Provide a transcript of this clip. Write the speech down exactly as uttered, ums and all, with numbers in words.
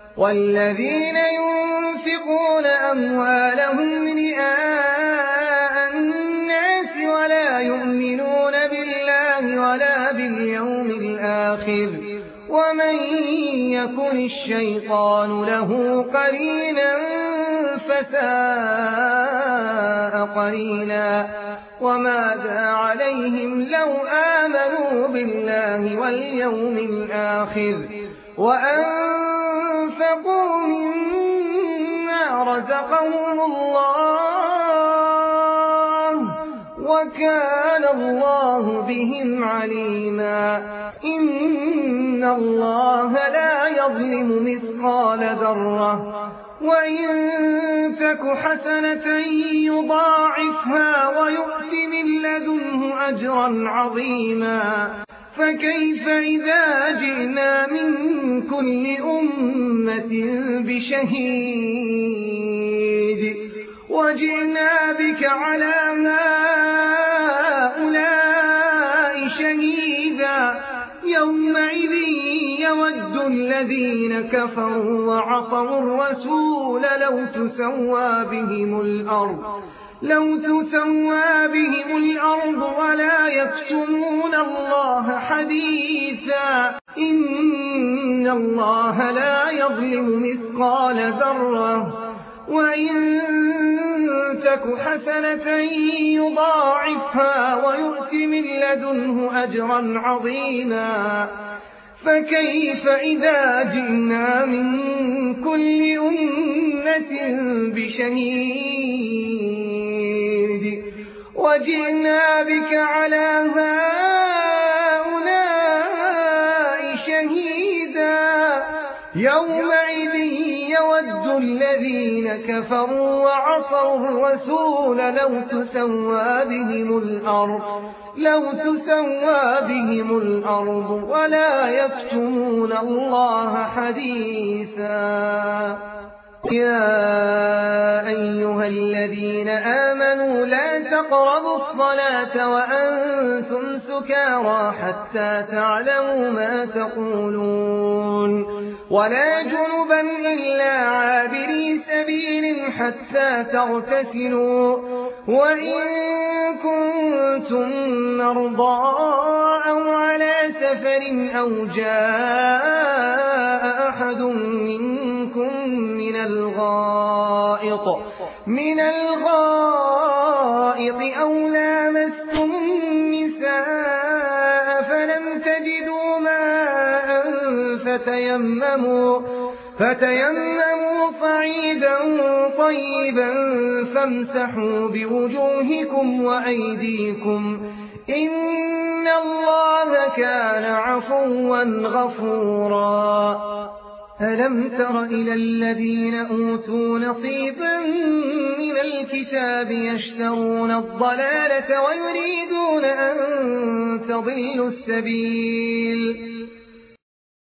والذين ينفقون أموالهم رئاء الناس ولا يؤمنون بالله ولا باليوم الآخر ومن يكن الشيطان له قرينا فساء قرينا وماذا عليهم لو آمنوا بالله واليوم الآخر وأنفقوا مما رزقهم الله وكان الله بهم عليما إن الله لا يظلم مثقال ذرة وإن تك حسنة يضاعفها ويؤت من لدنه أجرا عظيما فكيف إذا جئنا من كل أمة بشهيد وجئنا بك على هؤلاء شهيدا يومئذ يود الذين كفروا وعصوا الرسول لو تسوى بهم الأرض لو تسوى بهم الأرض ولا يكتمون الله حديثا إن الله لا يظلم مثقال ذرة وإن تك حسنة يضاعفها ويؤت من لدنه أجرا عظيما فكيف إذا جئنا من كل أمة بشهيد وجئنا بك على هؤلاء شهيدا يومئذ يود الذين كفروا وعصوا الرسول لو تسوى بهم الأرض لو تسوى بهم الأرض ولا يكتمون الله حديثا يا أيها الذين آمنوا لا تقربوا الصلاة وأنتم سكارى حتى تعلموا ما تقولون ولا جنبا إلا عابري سبيل حتى تغتسلوا وإن كنتم مرضى أو على سفر أو جاء أحد منكم من الغائط من الغائط أو لامستم النساء فلم تجدوا ماء فتيمموا فتيمموا صعيدا طيبا فامسحوا بوجوهكم وأيديكم إن الله كان عفوا غفورا ألم تر إلى الذين أوتوا نصيبا من الكتاب يشترون الضلالة ويريدون أن تضلوا السبيل